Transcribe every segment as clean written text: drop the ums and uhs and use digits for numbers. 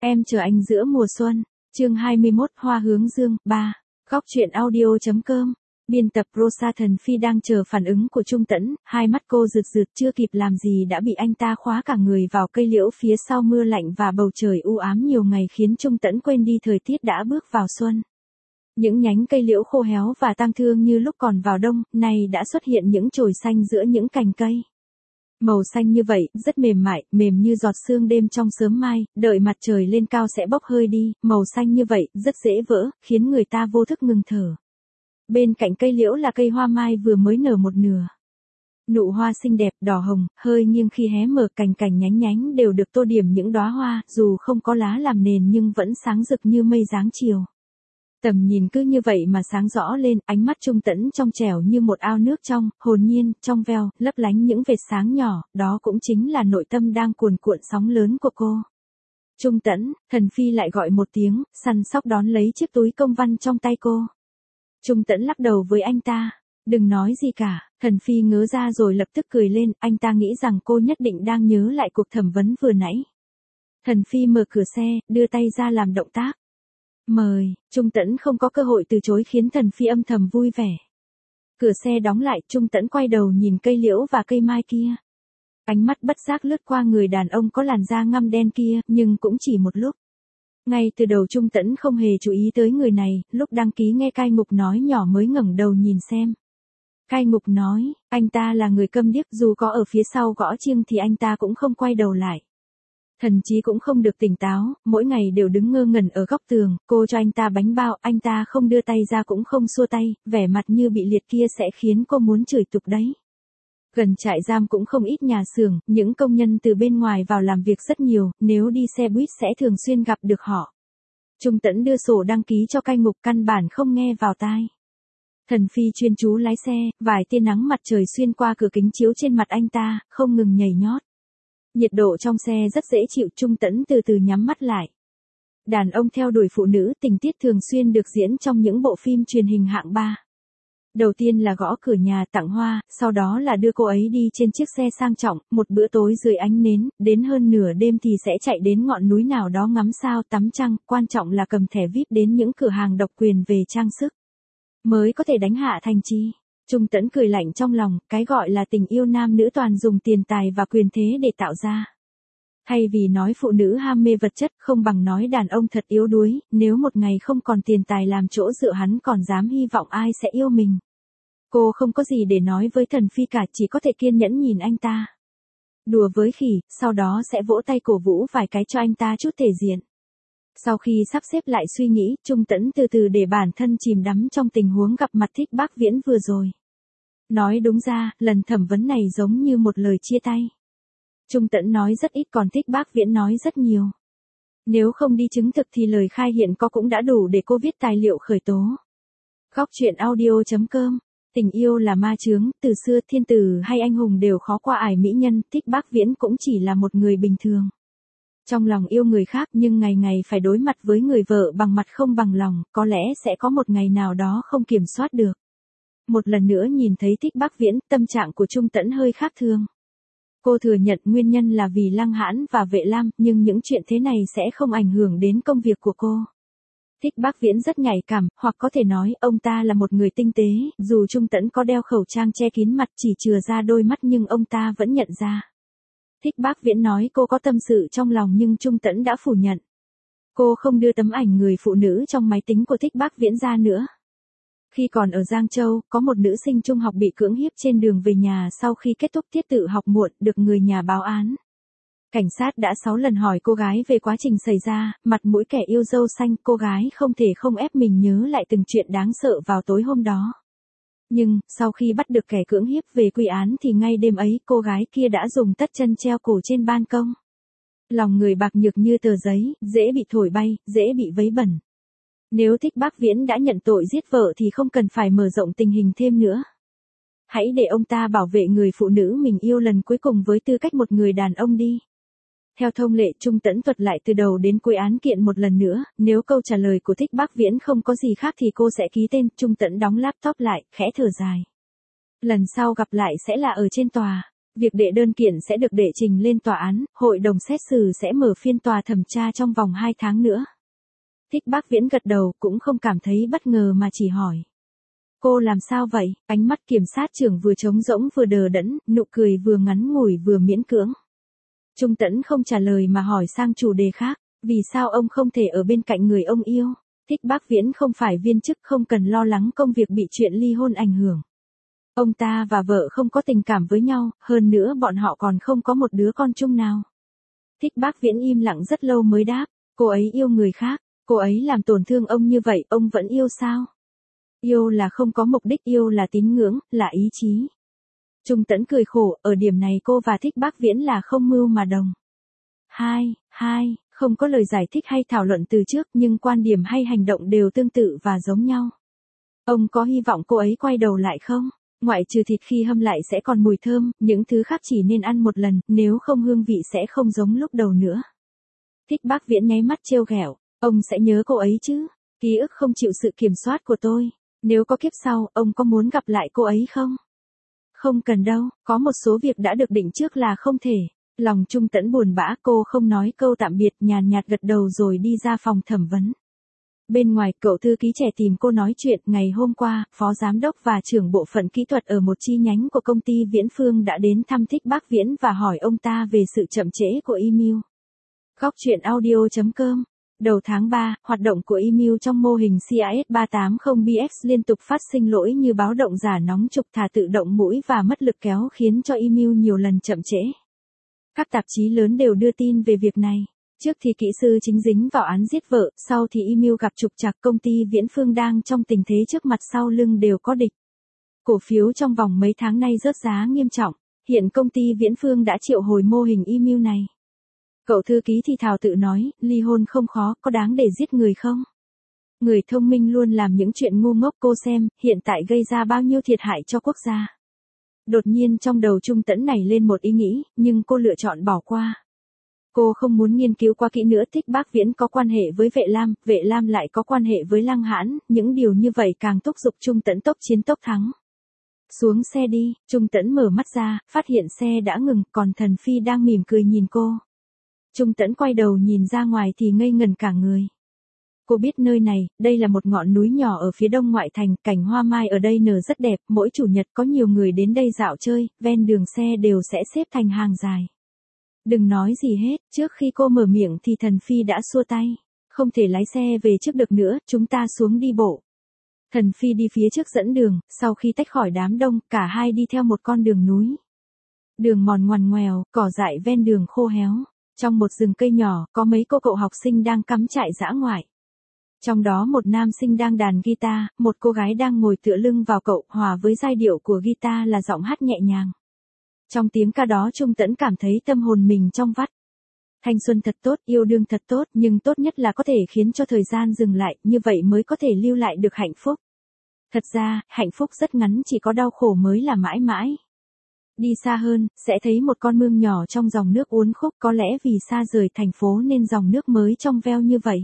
Em chờ anh giữa mùa xuân, chương 21 Hoa hướng dương, 3. Góc truyện audio.com. Biên tập Rosa Thần Phi đang chờ phản ứng của Trung Tẫn, hai mắt cô rực rực chưa kịp làm gì đã bị anh ta khóa cả người vào cây liễu phía sau mưa lạnh và bầu trời u ám nhiều ngày khiến Trung Tẫn quên đi thời tiết đã bước vào xuân. Những nhánh cây liễu khô héo và tang thương như lúc còn vào đông, nay đã xuất hiện những chồi xanh giữa những cành cây. Màu xanh như vậy, rất mềm mại, mềm như giọt sương đêm trong sớm mai, đợi mặt trời lên cao sẽ bốc hơi đi, màu xanh như vậy, rất dễ vỡ, khiến người ta vô thức ngừng thở. Bên cạnh cây liễu là cây hoa mai vừa mới nở một nửa. Nụ hoa xinh đẹp, đỏ hồng, hơi nghiêng khi hé mở, cành cành nhánh nhánh đều được tô điểm những đóa hoa, dù không có lá làm nền nhưng vẫn sáng rực như mây dáng chiều. Tầm nhìn cứ như vậy mà sáng rõ lên, ánh mắt Trung Tẫn trong trẻo như một ao nước trong, hồn nhiên, trong veo, lấp lánh những vệt sáng nhỏ, đó cũng chính là nội tâm đang cuồn cuộn sóng lớn của cô. Trung Tẫn, Thần Phi lại gọi một tiếng, săn sóc đón lấy chiếc túi công văn trong tay cô. Trung Tẫn lắc đầu với anh ta, đừng nói gì cả, Thần Phi ngớ ra rồi lập tức cười lên, anh ta nghĩ rằng cô nhất định đang nhớ lại cuộc thẩm vấn vừa nãy. Thần Phi mở cửa xe, đưa tay ra làm động tác. Mời, Trung Tẫn không có cơ hội từ chối khiến Thần Phi âm thầm vui vẻ. Cửa xe đóng lại, Trung Tẫn quay đầu nhìn cây liễu và cây mai kia. Ánh mắt bất giác lướt qua người đàn ông có làn da ngăm đen kia, nhưng cũng chỉ một lúc. Ngay từ đầu Trung Tẫn không hề chú ý tới người này, lúc đăng ký nghe Cai Ngục nói nhỏ mới ngẩng đầu nhìn xem. Cai Ngục nói, anh ta là người câm điếc, dù có ở phía sau gõ chiêng thì anh ta cũng không quay đầu lại. Thần trí cũng không được tỉnh táo, mỗi ngày đều đứng ngơ ngẩn ở góc tường, cô cho anh ta bánh bao, anh ta không đưa tay ra cũng không xua tay, vẻ mặt như bị liệt kia sẽ khiến cô muốn chửi tục đấy. Gần trại giam cũng không ít nhà xưởng, những công nhân từ bên ngoài vào làm việc rất nhiều, nếu đi xe buýt sẽ thường xuyên gặp được họ. Trung Tẫn đưa sổ đăng ký cho Cai Ngục, căn bản không nghe vào tai. Thần Phi chuyên chú lái xe, vài tia nắng mặt trời xuyên qua cửa kính chiếu trên mặt anh ta, không ngừng nhảy nhót. Nhiệt độ trong xe rất dễ chịu, Trung Tẫn từ từ nhắm mắt lại. Đàn ông theo đuổi phụ nữ, tình tiết thường xuyên được diễn trong những bộ phim truyền hình hạng 3. Đầu tiên là gõ cửa nhà tặng hoa, sau đó là đưa cô ấy đi trên chiếc xe sang trọng, một bữa tối dưới ánh nến, đến hơn nửa đêm thì sẽ chạy đến ngọn núi nào đó ngắm sao tắm trăng, quan trọng là cầm thẻ VIP đến những cửa hàng độc quyền về trang sức. Mới có thể đánh hạ thành chi. Trung Tẫn cười lạnh trong lòng, cái gọi là tình yêu nam nữ toàn dùng tiền tài và quyền thế để tạo ra. Thay vì nói phụ nữ ham mê vật chất, không bằng nói đàn ông thật yếu đuối, nếu một ngày không còn tiền tài làm chỗ dựa hắn còn dám hy vọng ai sẽ yêu mình. Cô không có gì để nói với Thần Phi cả, chỉ có thể kiên nhẫn nhìn anh ta. Đùa với khỉ, sau đó sẽ vỗ tay cổ vũ vài cái cho anh ta chút thể diện. Sau khi sắp xếp lại suy nghĩ, Trung Tẫn từ từ để bản thân chìm đắm trong tình huống gặp mặt Thích Bác Viễn vừa rồi. Nói đúng ra, lần thẩm vấn này giống như một lời chia tay. Trung Tẫn nói rất ít còn Thích Bác Viễn nói rất nhiều. Nếu không đi chứng thực thì lời khai hiện có cũng đã đủ để cô viết tài liệu khởi tố. Góc truyện audio.com. Tình yêu là ma chướng, từ xưa thiên tử hay anh hùng đều khó qua ải mỹ nhân, Thích Bác Viễn cũng chỉ là một người bình thường. Trong lòng yêu người khác nhưng ngày ngày phải đối mặt với người vợ bằng mặt không bằng lòng, có lẽ sẽ có một ngày nào đó không kiểm soát được. Một lần nữa nhìn thấy Thích Bác Viễn, tâm trạng của Trung Tẫn hơi khác thường. Cô thừa nhận nguyên nhân là vì Lăng Hãn và Vệ Lam, nhưng những chuyện thế này sẽ không ảnh hưởng đến công việc của cô. Thích Bác Viễn rất nhạy cảm, hoặc có thể nói ông ta là một người tinh tế, dù Trung Tẫn có đeo khẩu trang che kín mặt chỉ chừa ra đôi mắt nhưng ông ta vẫn nhận ra. Thích Bác Viễn nói cô có tâm sự trong lòng nhưng Trung Tẫn đã phủ nhận. Cô không đưa tấm ảnh người phụ nữ trong máy tính của Thích Bác Viễn ra nữa. Khi còn ở Giang Châu, có một nữ sinh trung học bị cưỡng hiếp trên đường về nhà sau khi kết thúc tiết tự học muộn, được người nhà báo án. Cảnh sát đã 6 lần hỏi cô gái về quá trình xảy ra, mặt mũi kẻ yêu dâu xanh, cô gái không thể không ép mình nhớ lại từng chuyện đáng sợ vào tối hôm đó. Nhưng, sau khi bắt được kẻ cưỡng hiếp về quy án thì ngay đêm ấy cô gái kia đã dùng tất chân treo cổ trên ban công. Lòng người bạc nhược như tờ giấy, dễ bị thổi bay, dễ bị vấy bẩn. Nếu Thích Bác Viễn đã nhận tội giết vợ thì không cần phải mở rộng tình hình thêm nữa. Hãy để ông ta bảo vệ người phụ nữ mình yêu lần cuối cùng với tư cách một người đàn ông đi. Theo thông lệ, Trung Tẫn thuật lại từ đầu đến cuối án kiện một lần nữa, nếu câu trả lời của Thích Bác Viễn không có gì khác thì cô sẽ ký tên. Trung Tẫn đóng laptop lại, khẽ thở dài. Lần sau gặp lại sẽ là ở trên tòa. Việc đệ đơn kiện sẽ được đệ trình lên tòa án, hội đồng xét xử sẽ mở phiên tòa thẩm tra trong vòng 2 tháng nữa. Thích Bác Viễn gật đầu, cũng không cảm thấy bất ngờ mà chỉ hỏi. Cô làm sao vậy? Ánh mắt kiểm sát trưởng vừa trống rỗng vừa đờ đẫn, nụ cười vừa ngắn ngủi vừa miễn cưỡng. Trung Tẫn không trả lời mà hỏi sang chủ đề khác, vì sao ông không thể ở bên cạnh người ông yêu? Thích Bác Viễn không phải viên chức, không cần lo lắng công việc bị chuyện ly hôn ảnh hưởng. Ông ta và vợ không có tình cảm với nhau, hơn nữa bọn họ còn không có một đứa con chung nào. Thích Bác Viễn im lặng rất lâu mới đáp, cô ấy yêu người khác, cô ấy làm tổn thương ông như vậy, ông vẫn yêu sao? Yêu là không có mục đích, yêu là tín ngưỡng, là ý chí. Trung Tẫn cười khổ, ở điểm này cô và Thích Bác Viễn là không mưu mà đồng. Hai, không có lời giải thích hay thảo luận từ trước, nhưng quan điểm hay hành động đều tương tự và giống nhau. Ông có hy vọng cô ấy quay đầu lại không? Ngoại trừ thịt khi hâm lại sẽ còn mùi thơm, những thứ khác chỉ nên ăn một lần, nếu không hương vị sẽ không giống lúc đầu nữa. Thích Bác Viễn nháy mắt trêu ghẹo, ông sẽ nhớ cô ấy chứ? Ký ức không chịu sự kiểm soát của tôi. Nếu có kiếp sau, ông có muốn gặp lại cô ấy không? Không cần đâu, có một số việc đã được định trước là không thể. Lòng Trung Tẫn buồn bã, cô không nói câu tạm biệt, nhàn nhạt gật đầu rồi đi ra phòng thẩm vấn. Bên ngoài, cậu thư ký trẻ tìm cô nói chuyện. Ngày hôm qua, phó giám đốc và trưởng bộ phận kỹ thuật ở một chi nhánh của công ty Viễn Phương đã đến thăm Thích Bác Viễn và hỏi ông ta về sự chậm trễ của email. Góc truyện audio.com. Đầu tháng 3, hoạt động của email trong mô hình CAS380BX liên tục phát sinh lỗi như báo động giả, nóng trục, thả tự động mũi và mất lực kéo, khiến cho email nhiều lần chậm trễ. Các tạp chí lớn đều đưa tin về việc này. Trước thì kỹ sư chính dính vào án giết vợ, sau thì email gặp trục trặc, công ty Viễn Phương đang trong tình thế trước mặt sau lưng đều có địch. Cổ phiếu trong vòng mấy tháng nay rớt giá nghiêm trọng, hiện công ty Viễn Phương đã triệu hồi mô hình email này. Cậu thư ký thì thào tự nói, ly hôn không khó, có đáng để giết người không? Người thông minh luôn làm những chuyện ngu ngốc, cô xem, hiện tại gây ra bao nhiêu thiệt hại cho quốc gia. Đột nhiên trong đầu Trung Tẫn nảy lên một ý nghĩ, nhưng cô lựa chọn bỏ qua. Cô không muốn nghiên cứu quá kỹ nữa. Thích Bác Viễn có quan hệ với Vệ Lam lại có quan hệ với Lăng Hãn, những điều như vậy càng thúc giục Trung Tẫn tốc chiến tốc thắng. Xuống xe đi, Trung Tẫn mở mắt ra, phát hiện xe đã ngừng, còn Thần Phi đang mỉm cười nhìn cô. Trung Tẫn quay đầu nhìn ra ngoài thì ngây ngẩn cả người. Cô biết nơi này, đây là một ngọn núi nhỏ ở phía đông ngoại thành, cảnh hoa mai ở đây nở rất đẹp, mỗi chủ nhật có nhiều người đến đây dạo chơi, ven đường xe đều sẽ xếp thành hàng dài. Đừng nói gì hết, trước khi cô mở miệng thì Thần Phi đã xua tay. Không thể lái xe về trước được nữa, chúng ta xuống đi bộ. Thần Phi đi phía trước dẫn đường, sau khi tách khỏi đám đông, cả hai đi theo một con đường núi. Đường mòn ngoằn ngoèo, cỏ dại ven đường khô héo. Trong một rừng cây nhỏ, có mấy cô cậu học sinh đang cắm trại dã ngoại. Trong đó một nam sinh đang đàn guitar, một cô gái đang ngồi tựa lưng vào cậu, hòa với giai điệu của guitar là giọng hát nhẹ nhàng. Trong tiếng ca đó Trung Tẫn cảm thấy tâm hồn mình trong vắt. Thanh xuân thật tốt, yêu đương thật tốt, nhưng tốt nhất là có thể khiến cho thời gian dừng lại, như vậy mới có thể lưu lại được hạnh phúc. Thật ra, hạnh phúc rất ngắn, chỉ có đau khổ mới là mãi mãi. Đi xa hơn, sẽ thấy một con mương nhỏ trong dòng nước uốn khúc, có lẽ vì xa rời thành phố nên dòng nước mới trong veo như vậy.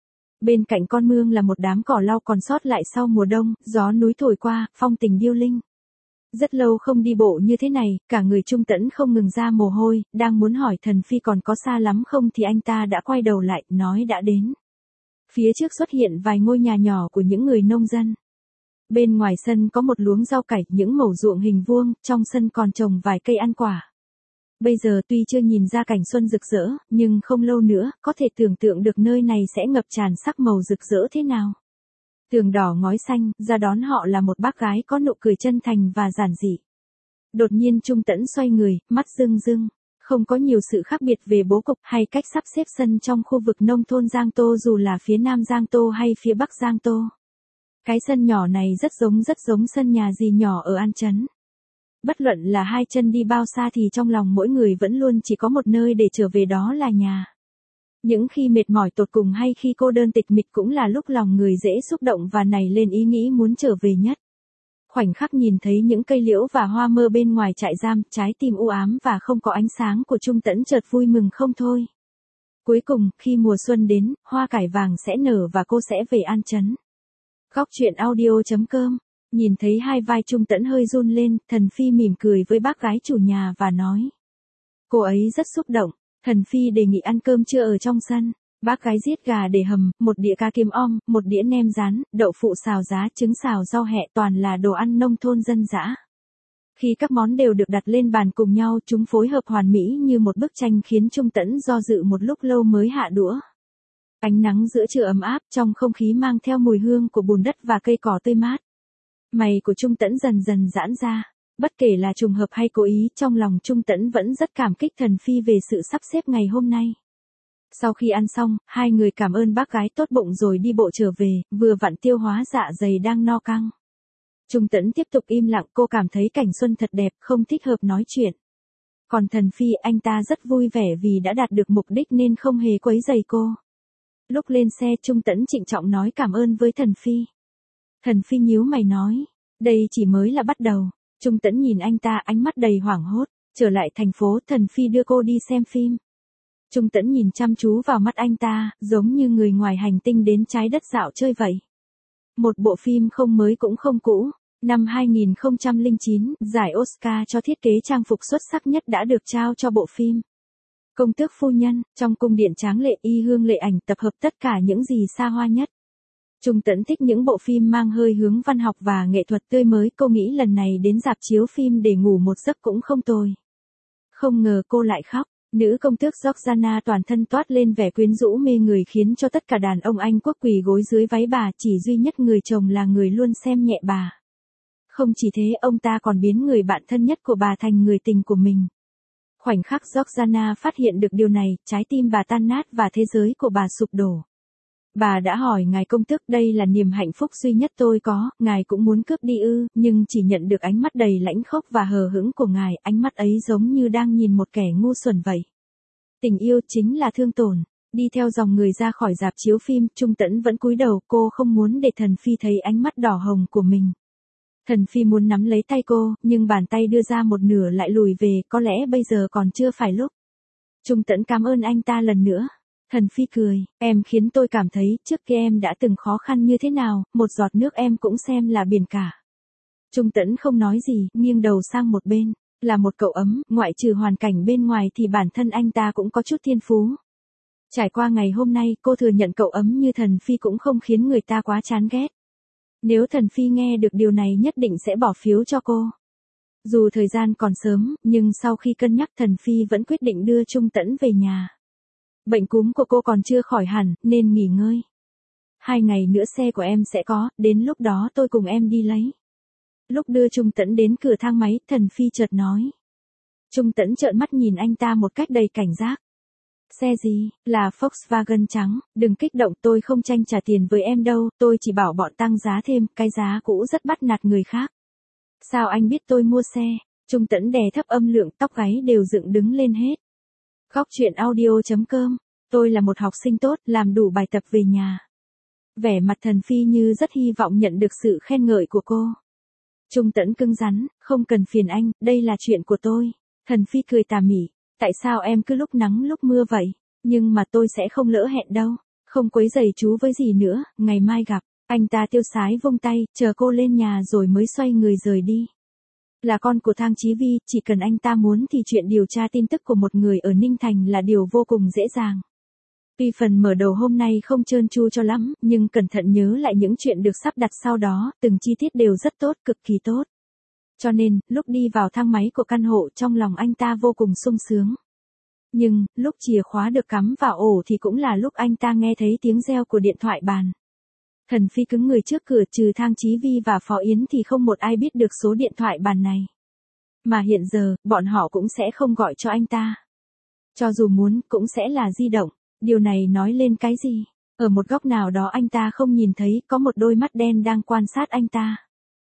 Bên cạnh con mương là một đám cỏ lau còn sót lại sau mùa đông, gió núi thổi qua, phong tình điêu linh. Rất lâu không đi bộ như thế này, cả người Trung Tẫn không ngừng ra mồ hôi, đang muốn hỏi Thần Phi còn có xa lắm không thì anh ta đã quay đầu lại, nói đã đến. Phía trước xuất hiện vài ngôi nhà nhỏ của những người nông dân. Bên ngoài sân có một luống rau cải, những mẩu ruộng hình vuông, trong sân còn trồng vài cây ăn quả. Bây giờ tuy chưa nhìn ra cảnh xuân rực rỡ, nhưng không lâu nữa, có thể tưởng tượng được nơi này sẽ ngập tràn sắc màu rực rỡ thế nào. Tường đỏ ngói xanh, ra đón họ là một bác gái có nụ cười chân thành và giản dị. Đột nhiên Trung Tẫn xoay người, mắt rưng rưng. Không có nhiều sự khác biệt về bố cục hay cách sắp xếp sân trong khu vực nông thôn Giang Tô, dù là phía Nam Giang Tô hay phía Bắc Giang Tô. Cái sân nhỏ này rất giống sân nhà dì nhỏ ở An Chấn. Bất luận là hai chân đi bao xa thì trong lòng mỗi người vẫn luôn chỉ có một nơi để trở về, đó là nhà. Những khi mệt mỏi tột cùng hay khi cô đơn tịch mịch cũng là lúc lòng người dễ xúc động và nảy lên ý nghĩ muốn trở về nhất. Khoảnh khắc nhìn thấy những cây liễu và hoa mơ bên ngoài trại giam, trái tim u ám và không có ánh sáng của Trung Tẫn chợt vui mừng không thôi. Cuối cùng, khi mùa xuân đến, hoa cải vàng sẽ nở và cô sẽ về An Chấn. Góc truyện audio.com Nhìn thấy hai vai Trung Tẫn hơi run lên, Thần Phi mỉm cười với bác gái chủ nhà và nói. Cô ấy rất xúc động. Thần Phi đề nghị ăn cơm trưa ở trong sân. Bác gái giết gà để hầm, một đĩa cá kiêm om, một đĩa nem rán, đậu phụ xào giá, trứng xào rau hẹ, toàn là đồ ăn nông thôn dân dã. Khi các món đều được đặt lên bàn cùng nhau, chúng phối hợp hoàn mỹ như một bức tranh khiến Trung Tẫn do dự một lúc lâu mới hạ đũa. Ánh nắng giữa trưa ấm áp, trong không khí mang theo mùi hương của bùn đất và cây cỏ tươi mát. Mày của Trung Tẫn dần dần giãn ra. Bất kể là trùng hợp hay cố ý, trong lòng Trung Tẫn vẫn rất cảm kích Thần Phi về sự sắp xếp ngày hôm nay. Sau khi ăn xong, hai người cảm ơn bác gái tốt bụng rồi đi bộ trở về, vừa vặn tiêu hóa dạ dày đang no căng. Trung Tẫn tiếp tục im lặng, cô cảm thấy cảnh xuân thật đẹp, không thích hợp nói chuyện. Còn Thần Phi, anh ta rất vui vẻ vì đã đạt được mục đích nên không hề quấy rầy cô. Lúc lên xe, Trung Tẫn trịnh trọng nói cảm ơn với Thần Phi. Thần Phi nhíu mày nói, đây chỉ mới là bắt đầu. Trung Tẫn nhìn anh ta, ánh mắt đầy hoảng hốt. Trở lại thành phố, Thần Phi đưa cô đi xem phim. Trung Tẫn nhìn chăm chú vào mắt anh ta, giống như người ngoài hành tinh đến trái đất dạo chơi vậy. Một bộ phim không mới cũng không cũ. Năm 2009, giải Oscar cho thiết kế trang phục xuất sắc nhất đã được trao cho bộ phim Công tước phu nhân. Trong cung điện tráng lệ, y hương lệ ảnh tập hợp tất cả những gì xa hoa nhất. Trung Tẫn thích những bộ phim mang hơi hướng văn học và nghệ thuật tươi mới. Cô nghĩ lần này đến rạp chiếu phim để ngủ một giấc cũng không tồi. Không ngờ cô lại khóc. Nữ công tước Georgiana toàn thân toát lên vẻ quyến rũ mê người khiến cho tất cả đàn ông Anh quốc quỳ gối dưới váy bà, chỉ duy nhất người chồng là người luôn xem nhẹ bà. Không chỉ thế, ông ta còn biến người bạn thân nhất của bà thành người tình của mình. Khoảnh khắc Georgiana phát hiện được điều này, trái tim bà tan nát và thế giới của bà sụp đổ. Bà đã hỏi ngài công tước, đây là niềm hạnh phúc duy nhất tôi có, ngài cũng muốn cướp đi ư, nhưng chỉ nhận được ánh mắt đầy lãnh khốc và hờ hững của ngài, ánh mắt ấy giống như đang nhìn một kẻ ngu xuẩn vậy. Tình yêu chính là thương tổn. Đi theo dòng người ra khỏi rạp chiếu phim, Trung Tẫn vẫn cúi đầu, cô không muốn để Thần Phi thấy ánh mắt đỏ hồng của mình. Thần Phi muốn nắm lấy tay cô, nhưng bàn tay đưa ra một nửa lại lùi về, có lẽ bây giờ còn chưa phải lúc. Trung Tẫn cảm ơn anh ta lần nữa. Thần Phi cười, em khiến tôi cảm thấy trước kia em đã từng khó khăn như thế nào, một giọt nước em cũng xem là biển cả. Trung Tẫn không nói gì, nghiêng đầu sang một bên. Là một cậu ấm, ngoại trừ hoàn cảnh bên ngoài thì bản thân anh ta cũng có chút thiên phú. Trải qua ngày hôm nay, cô thừa nhận cậu ấm như Thần Phi cũng không khiến người ta quá chán ghét. Nếu Thần Phi nghe được điều này nhất định sẽ bỏ phiếu cho cô. Dù thời gian còn sớm, nhưng sau khi cân nhắc Thần Phi vẫn quyết định đưa Trung Tẫn về nhà. Bệnh cúm của cô còn chưa khỏi hẳn, nên nghỉ ngơi. 2 ngày nữa xe của em sẽ có, đến lúc đó tôi cùng em đi lấy. Lúc đưa Trung Tẫn đến cửa thang máy, Thần Phi chợt nói. Trung Tẫn trợn mắt nhìn anh ta một cách đầy cảnh giác. Xe gì, là Volkswagen trắng, đừng kích động, tôi không tranh trả tiền với em đâu, tôi chỉ bảo bọn tăng giá thêm, cái giá cũ rất bắt nạt người khác. Sao anh biết tôi mua xe? Trung Tẫn đè thấp âm lượng, tóc gáy đều dựng đứng lên hết. Góc truyện audio.com, tôi là một học sinh tốt, làm đủ bài tập về nhà. Vẻ mặt Thần Phi như rất hy vọng nhận được sự khen ngợi của cô. Trung Tẫn cứng rắn, không cần phiền anh, đây là chuyện của tôi. Thần Phi cười tà mỉ, tại sao em cứ lúc nắng lúc mưa vậy? Nhưng mà tôi sẽ không lỡ hẹn đâu, không quấy rầy chú với gì nữa, ngày mai gặp. Anh ta tiêu sái vung tay, chờ cô lên nhà rồi mới xoay người rời đi. Là con của Thang Chí Vi, chỉ cần anh ta muốn thì chuyện điều tra tin tức của một người ở Ninh Thành là điều vô cùng dễ dàng. Tuy phần mở đầu hôm nay không trơn tru cho lắm, nhưng cẩn thận nhớ lại những chuyện được sắp đặt sau đó, từng chi tiết đều rất tốt, cực kỳ tốt. Cho nên, lúc đi vào thang máy của căn hộ, trong lòng anh ta vô cùng sung sướng. Nhưng, lúc chìa khóa được cắm vào ổ thì cũng là lúc anh ta nghe thấy tiếng reo của điện thoại bàn. Thần Phi cứng người trước cửa, trừ Thang Chí Vi và Phó Yến thì không một ai biết được số điện thoại bàn này. Mà hiện giờ, bọn họ cũng sẽ không gọi cho anh ta. Cho dù muốn, cũng sẽ là di động. Điều này nói lên cái gì? Ở một góc nào đó anh ta không nhìn thấy, có một đôi mắt đen đang quan sát anh ta.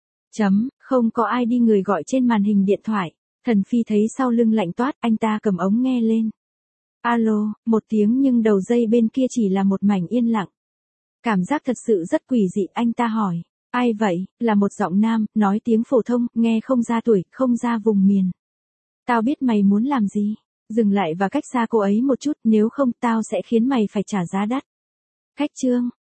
Không có ai đi người gọi trên màn hình điện thoại. Thần Phi thấy sau lưng lạnh toát, anh ta cầm ống nghe lên. Alo, một tiếng nhưng đầu dây bên kia chỉ là một mảnh yên lặng. Cảm giác thật sự rất quỷ dị, anh ta hỏi. Ai vậy? Là một giọng nam, nói tiếng phổ thông, nghe không ra tuổi, không ra vùng miền. Tao biết mày muốn làm gì. Dừng lại và cách xa cô ấy một chút, nếu không tao sẽ khiến mày phải trả giá đắt. Khách trương,